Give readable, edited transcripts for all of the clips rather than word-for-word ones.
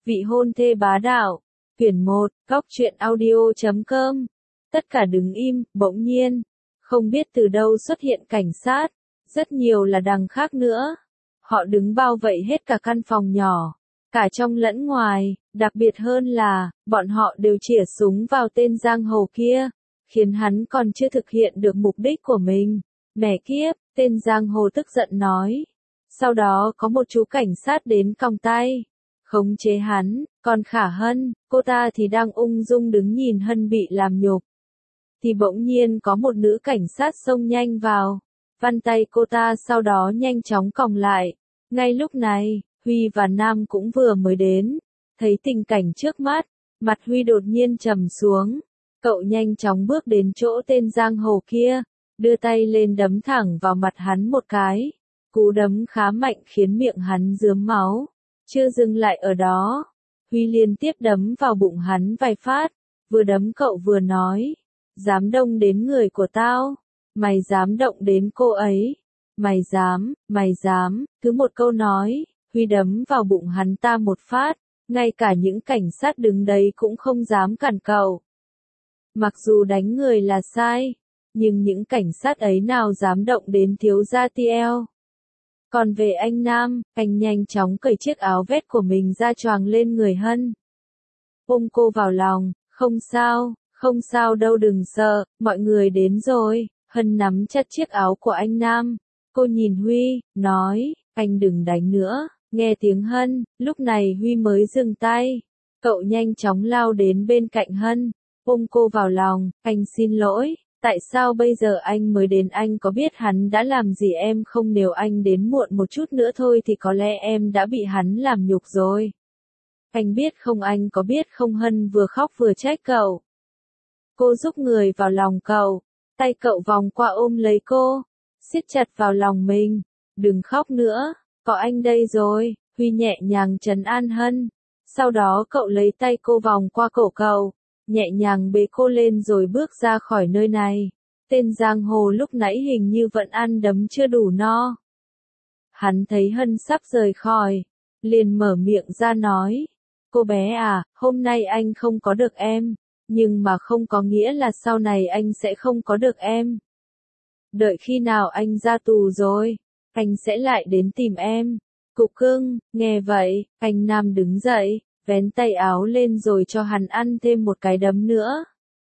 Vị hôn thê bá đạo. Quyển 1, Góc truyện audio.com. Tất cả đứng im, bỗng nhiên. Không biết từ đâu xuất hiện cảnh sát. Rất nhiều là đằng khác nữa. Họ đứng bao vây hết cả căn phòng nhỏ. Cả trong lẫn ngoài, đặc biệt hơn là, bọn họ đều chĩa súng vào tên giang hồ kia. Khiến hắn còn chưa thực hiện được mục đích của mình. Mẹ kiếp, tên giang hồ tức giận nói. Sau đó có một chú cảnh sát đến còng tay. Khống chế hắn, còn Khả Hân, cô ta thì đang ung dung đứng nhìn Hân bị làm nhục. Thì bỗng nhiên có một nữ cảnh sát xông nhanh vào. Văn tay cô ta sau đó nhanh chóng còng lại. Ngay lúc này, Huy và Nam cũng vừa mới đến. Thấy tình cảnh trước mắt, mặt Huy đột nhiên trầm xuống. Cậu nhanh chóng bước đến chỗ tên giang hồ kia, đưa tay lên đấm thẳng vào mặt hắn một cái. Cú đấm khá mạnh khiến miệng hắn rướm máu. Chưa dừng lại ở đó, Huy liên tiếp đấm vào bụng hắn vài phát, vừa đấm cậu vừa nói, dám động đến người của tao, mày dám động đến cô ấy, mày dám, cứ một câu nói, Huy đấm vào bụng hắn ta một phát, ngay cả những cảnh sát đứng đấy cũng không dám cản cậu. Mặc dù đánh người là sai, nhưng những cảnh sát ấy nào dám động đến thiếu gia Tiel. Còn về anh Nam, anh nhanh chóng cởi chiếc áo vest của mình ra choàng lên người Hân. Ôm cô vào lòng, không sao đâu đừng sợ, mọi người đến rồi. Hân nắm chặt chiếc áo của anh Nam. Cô nhìn Huy, nói, anh đừng đánh nữa. Nghe tiếng Hân, lúc này Huy mới dừng tay. Cậu nhanh chóng lao đến bên cạnh Hân, ôm cô vào lòng, anh xin lỗi. Tại sao bây giờ anh mới đến, anh có biết hắn đã làm gì em không? Nếu anh đến muộn một chút nữa thôi thì có lẽ em đã bị hắn làm nhục rồi. Anh biết không, anh có biết không? Hân vừa khóc vừa trách cậu. Cô giúp người vào lòng cậu, tay cậu vòng qua ôm lấy cô, siết chặt vào lòng mình. Đừng khóc nữa, có anh đây rồi. Huy nhẹ nhàng trấn an Hân. Sau đó cậu lấy tay cô vòng qua cổ cậu, nhẹ nhàng bế cô lên rồi bước ra khỏi nơi này. Tên giang hồ lúc nãy hình như vẫn ăn đấm chưa đủ no. Hắn thấy Hân sắp rời khỏi, liền mở miệng ra nói, cô bé à, hôm nay anh không có được em, nhưng mà không có nghĩa là sau này anh sẽ không có được em. Đợi khi nào anh ra tù rồi, anh sẽ lại đến tìm em. Cục cưng, nghe vậy, anh Nam đứng dậy, vén tay áo lên rồi cho hắn ăn thêm một cái đấm nữa.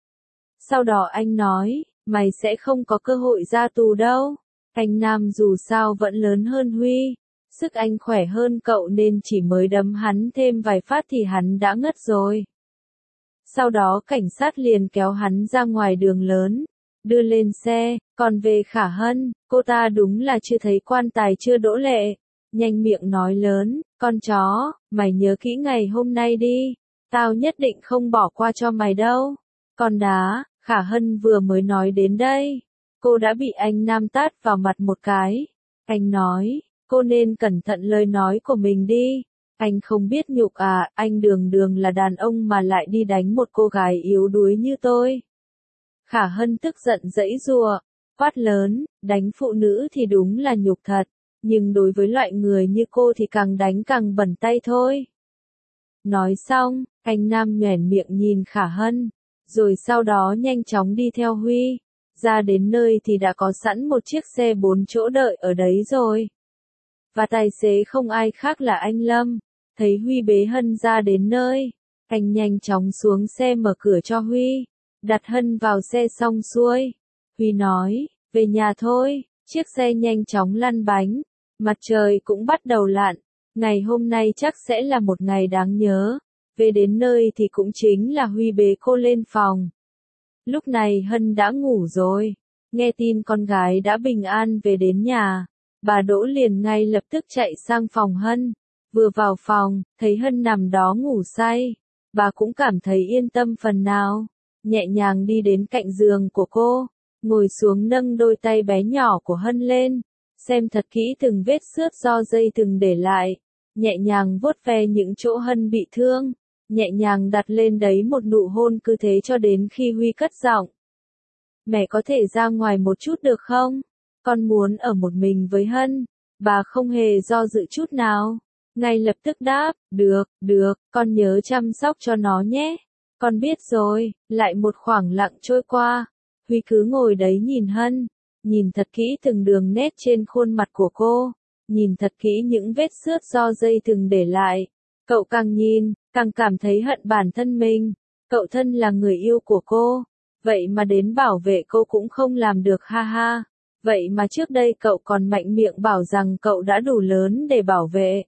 Sau đó anh nói, mày sẽ không có cơ hội ra tù đâu. Anh Nam dù sao vẫn lớn hơn Huy, sức anh khỏe hơn cậu nên chỉ mới đấm hắn thêm vài phát thì hắn đã ngất rồi. Sau đó cảnh sát liền kéo hắn ra ngoài đường lớn, đưa lên xe, còn về Khả Hân, cô ta đúng là chưa thấy quan tài chưa đỗ lệ. Nhanh miệng nói lớn, con chó, mày nhớ kỹ ngày hôm nay đi, tao nhất định không bỏ qua cho mày đâu. Con đá, Khả Hân vừa mới nói đến đây, cô đã bị anh Nam tát vào mặt một cái. Anh nói, cô nên cẩn thận lời nói của mình đi. Anh không biết nhục à, anh đường là đàn ông mà lại đi đánh một cô gái yếu đuối như tôi. Khả Hân tức giận giãy giụa, quát lớn, đánh phụ nữ thì đúng là nhục thật. Nhưng đối với loại người như cô thì càng đánh càng bẩn tay thôi. Nói xong, anh Nam nhoẻn miệng nhìn Khả Hân, rồi sau đó nhanh chóng đi theo Huy. Ra đến nơi thì đã có sẵn một chiếc xe 4 chỗ đợi ở đấy rồi. Và tài xế không ai khác là anh Lâm. Thấy Huy bế Hân ra đến nơi, anh nhanh chóng xuống xe mở cửa cho Huy, đặt Hân vào xe xong xuôi. Huy nói, về nhà thôi. Chiếc xe nhanh chóng lăn bánh. Mặt trời cũng bắt đầu lặn, ngày hôm nay chắc sẽ là một ngày đáng nhớ. Về đến nơi thì cũng chính là Huy bế cô lên phòng. Lúc này Hân đã ngủ rồi, nghe tin con gái đã bình an về đến nhà, bà Đỗ liền ngay lập tức chạy sang phòng Hân. Vừa vào phòng, thấy Hân nằm đó ngủ say, bà cũng cảm thấy yên tâm phần nào, nhẹ nhàng đi đến cạnh giường của cô, ngồi xuống nâng đôi tay bé nhỏ của Hân lên. Xem thật kỹ từng vết xước do dây từng để lại, nhẹ nhàng vuốt ve những chỗ Hân bị thương, nhẹ nhàng đặt lên đấy một nụ hôn, cứ thế cho đến khi Huy cất giọng. Mẹ có thể ra ngoài một chút được không? Con muốn ở một mình với Hân. Bà không hề do dự chút nào. ngay lập tức đáp, được, con nhớ chăm sóc cho nó nhé. Con biết rồi. Lại một khoảng lặng trôi qua. Huy cứ ngồi đấy nhìn Hân, nhìn thật kỹ từng đường nét trên khuôn mặt của cô, nhìn thật kỹ những vết xước do dây thừng để lại. Cậu càng nhìn, càng cảm thấy hận bản thân mình. Cậu thân là người yêu của cô, vậy mà đến bảo vệ cô cũng không làm được, ha ha. Vậy mà trước đây cậu còn mạnh miệng bảo rằng cậu đã đủ lớn để bảo vệ,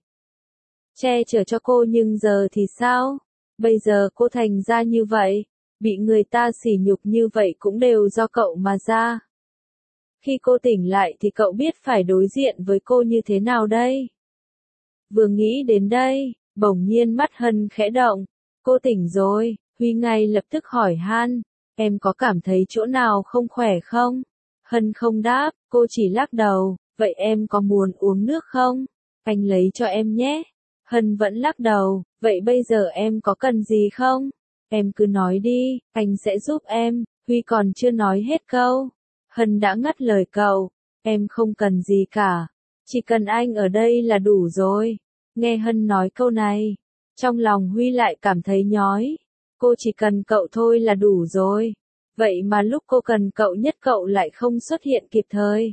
che chở cho cô, nhưng giờ thì sao? Bây giờ cô thành ra như vậy, bị người ta sỉ nhục như vậy cũng đều do cậu mà ra. Khi cô tỉnh lại thì cậu biết phải đối diện với cô như thế nào đây? Vừa nghĩ đến đây, bỗng nhiên mắt Hân khẽ động. Cô tỉnh rồi. Huy ngay lập tức hỏi Han, em có cảm thấy chỗ nào không khỏe không? Hân không đáp, cô chỉ lắc đầu, vậy em có muốn uống nước không? Anh lấy cho em nhé. Hân vẫn lắc đầu, vậy bây giờ em có cần gì không? Em cứ nói đi, anh sẽ giúp em. Huy còn chưa nói hết câu, Hân đã ngắt lời cậu, em không cần gì cả, chỉ cần anh ở đây là đủ rồi. Nghe Hân nói câu này, trong lòng Huy lại cảm thấy nhói. Cô chỉ cần cậu thôi là đủ rồi. Vậy mà lúc cô cần cậu nhất cậu lại không xuất hiện kịp thời,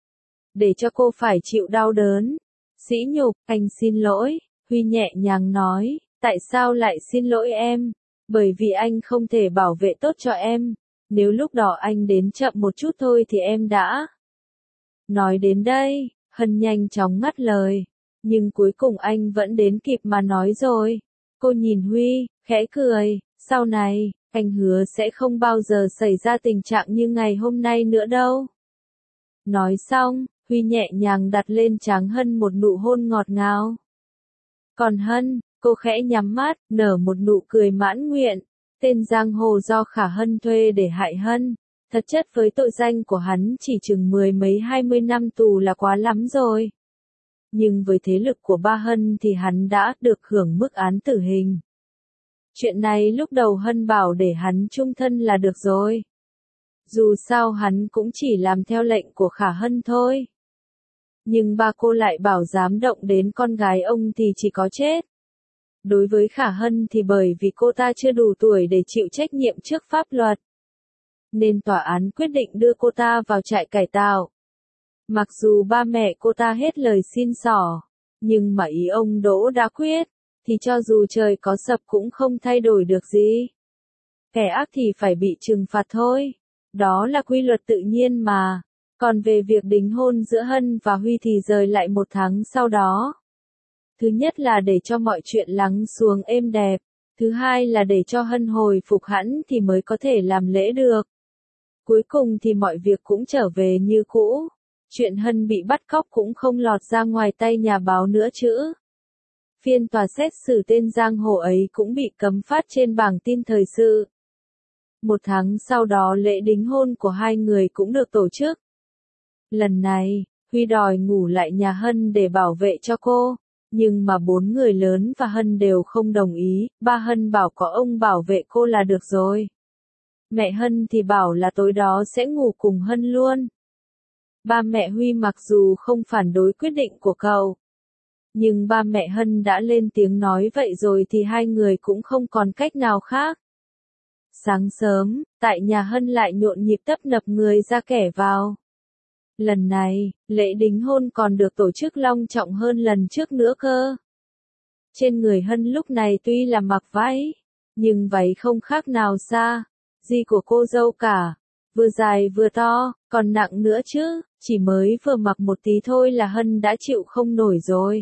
để cho cô phải chịu đau đớn, sỉ nhục. Anh xin lỗi, Huy nhẹ nhàng nói, tại sao lại xin lỗi em? Bởi vì anh không thể bảo vệ tốt cho em. Nếu lúc đó anh đến chậm một chút thôi thì em đã. Nói đến đây, Hân nhanh chóng ngắt lời. Nhưng cuối cùng anh vẫn đến kịp mà nói rồi. Cô nhìn Huy, khẽ cười, sau này, anh hứa sẽ không bao giờ xảy ra tình trạng như ngày hôm nay nữa đâu. Nói xong, Huy nhẹ nhàng đặt lên trán Hân một nụ hôn ngọt ngào. Còn Hân, cô khẽ nhắm mắt, nở một nụ cười mãn nguyện. Tên giang hồ do Khả Hân thuê để hại Hân, thật chất với tội danh của hắn chỉ chừng 10 mấy 20 năm tù là quá lắm rồi. Nhưng với thế lực của ba Hân thì hắn đã được hưởng mức án tử hình. Chuyện này lúc đầu Hân bảo để hắn chung thân là được rồi. Dù sao hắn cũng chỉ làm theo lệnh của Khả Hân thôi. Nhưng ba cô lại bảo dám động đến con gái ông thì chỉ có chết. Đối với Khả Hân thì bởi vì cô ta chưa đủ tuổi để chịu trách nhiệm trước pháp luật, nên tòa án quyết định đưa cô ta vào trại cải tạo. Mặc dù ba mẹ cô ta hết lời xin xỏ, nhưng mà ý ông Đỗ đã quyết, thì cho dù trời có sập cũng không thay đổi được gì. Kẻ ác thì phải bị trừng phạt thôi. Đó là quy luật tự nhiên mà. Còn về việc đính hôn giữa Hân và Huy thì rời lại 1 tháng sau đó. Thứ nhất là để cho mọi chuyện lắng xuống êm đẹp. Thứ hai là để cho Hân hồi phục hẳn thì mới có thể làm lễ được. Cuối cùng thì mọi việc cũng trở về như cũ. Chuyện Hân bị bắt cóc cũng không lọt ra ngoài tay nhà báo nữa chứ. Phiên tòa xét xử tên giang hồ ấy cũng bị cấm phát trên bảng tin thời sự. 1 tháng sau đó lễ đính hôn của hai người cũng được tổ chức. Lần này, Huy đòi ngủ lại nhà Hân để bảo vệ cho cô. Nhưng mà 4 người lớn và Hân đều không đồng ý. Ba Hân bảo có ông bảo vệ cô là được rồi. Mẹ Hân thì bảo là tối đó sẽ ngủ cùng Hân luôn. Ba mẹ Huy mặc dù không phản đối quyết định của cậu, nhưng ba mẹ Hân đã lên tiếng nói vậy rồi thì hai người cũng không còn cách nào khác. Sáng sớm, tại nhà Hân lại nhộn nhịp tấp nập người ra kẻ vào. Lần này, lễ đính hôn còn được tổ chức long trọng hơn lần trước nữa cơ. Trên người Hân lúc này tuy là mặc váy, nhưng váy không khác nào xa gì của cô dâu cả. Vừa dài vừa to, còn nặng nữa chứ, chỉ mới vừa mặc một tí thôi là Hân đã chịu không nổi rồi.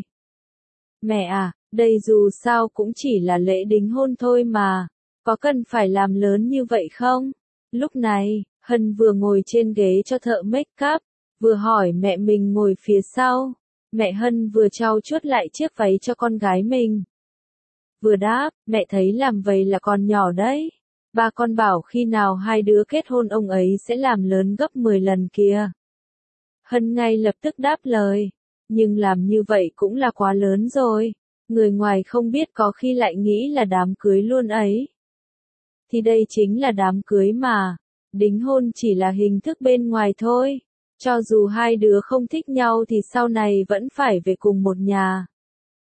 Mẹ à, đây dù sao cũng chỉ là lễ đính hôn thôi mà, có cần phải làm lớn như vậy không? Lúc này, Hân vừa ngồi trên ghế cho thợ make up, vừa hỏi mẹ mình ngồi phía sau. Mẹ Hân vừa trau chuốt lại chiếc váy cho con gái mình. Vừa đáp, mẹ thấy làm vậy là còn nhỏ đấy. Ba con bảo khi nào hai đứa kết hôn ông ấy sẽ làm lớn gấp 10 lần kìa. Hân ngay lập tức đáp lời. Nhưng làm như vậy cũng là quá lớn rồi. Người ngoài không biết có khi lại nghĩ là đám cưới luôn ấy. Thì đây chính là đám cưới mà. Đính hôn chỉ là hình thức bên ngoài thôi. Cho dù hai đứa không thích nhau thì sau này vẫn phải về cùng một nhà.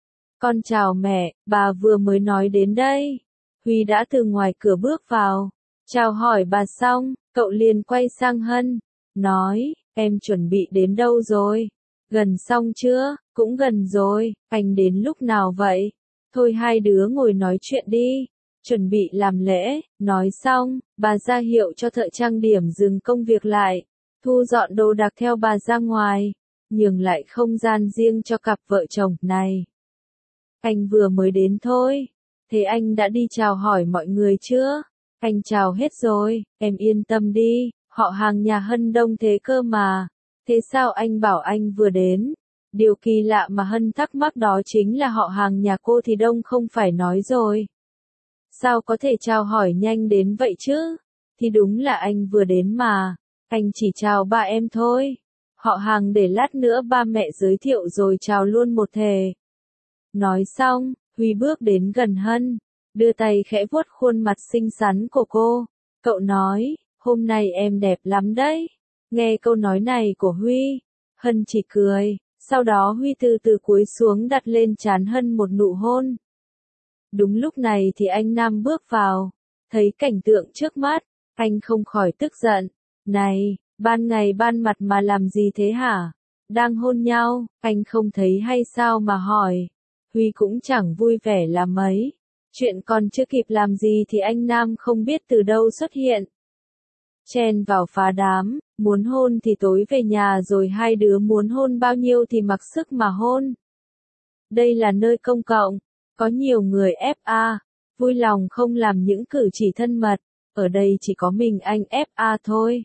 Con chào mẹ, bà vừa mới nói đến đây. Huy đã từ ngoài cửa bước vào. Chào hỏi bà xong, cậu liền quay sang Hân. Nói, em chuẩn bị đến đâu rồi? Gần xong chưa? Cũng gần rồi, anh đến lúc nào vậy? Thôi hai đứa ngồi nói chuyện đi. Chuẩn bị làm lễ, nói xong, bà ra hiệu cho thợ trang điểm dừng công việc lại. Thu dọn đồ đạc theo bà ra ngoài, nhường lại không gian riêng cho cặp vợ chồng này. Anh vừa mới đến thôi. Thế anh đã đi chào hỏi mọi người chưa? Anh chào hết rồi, em yên tâm đi, họ hàng nhà Hân đông thế cơ mà. Thế sao anh bảo anh vừa đến? Điều kỳ lạ mà Hân thắc mắc đó chính là họ hàng nhà cô thì đông không phải nói rồi. Sao có thể chào hỏi nhanh đến vậy chứ? Thì đúng là anh vừa đến mà. Anh chỉ chào ba em thôi. Họ hàng để lát nữa ba mẹ giới thiệu rồi chào luôn một thể. Nói xong, Huy bước đến gần Hân, đưa tay khẽ vuốt khuôn mặt xinh xắn của cô. Cậu nói, hôm nay em đẹp lắm đấy. Nghe câu nói này của Huy, Hân chỉ cười, sau đó Huy từ từ cúi xuống đặt lên trán Hân một nụ hôn. Đúng lúc này thì anh Nam bước vào, thấy cảnh tượng trước mắt, anh không khỏi tức giận. Này, ban ngày ban mặt mà làm gì thế hả? Đang hôn nhau, anh không thấy hay sao mà hỏi. Huy cũng chẳng vui vẻ là mấy. Chuyện còn chưa kịp làm gì thì anh Nam không biết từ đâu xuất hiện. Chen vào phá đám, muốn hôn thì tối về nhà rồi hai đứa muốn hôn bao nhiêu thì mặc sức mà hôn. Đây là nơi công cộng, có nhiều người FA, vui lòng không làm những cử chỉ thân mật, ở đây chỉ có mình anh FA thôi.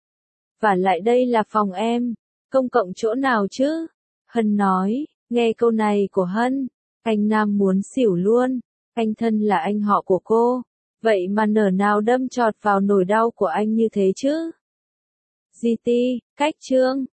Và lại đây là phòng em, công cộng chỗ nào chứ? Hân nói, nghe câu này của Hân, anh Nam muốn xỉu luôn, anh thân là anh họ của cô, vậy mà nở nào đâm chọt vào nỗi đau của anh như thế chứ? GT, cách chương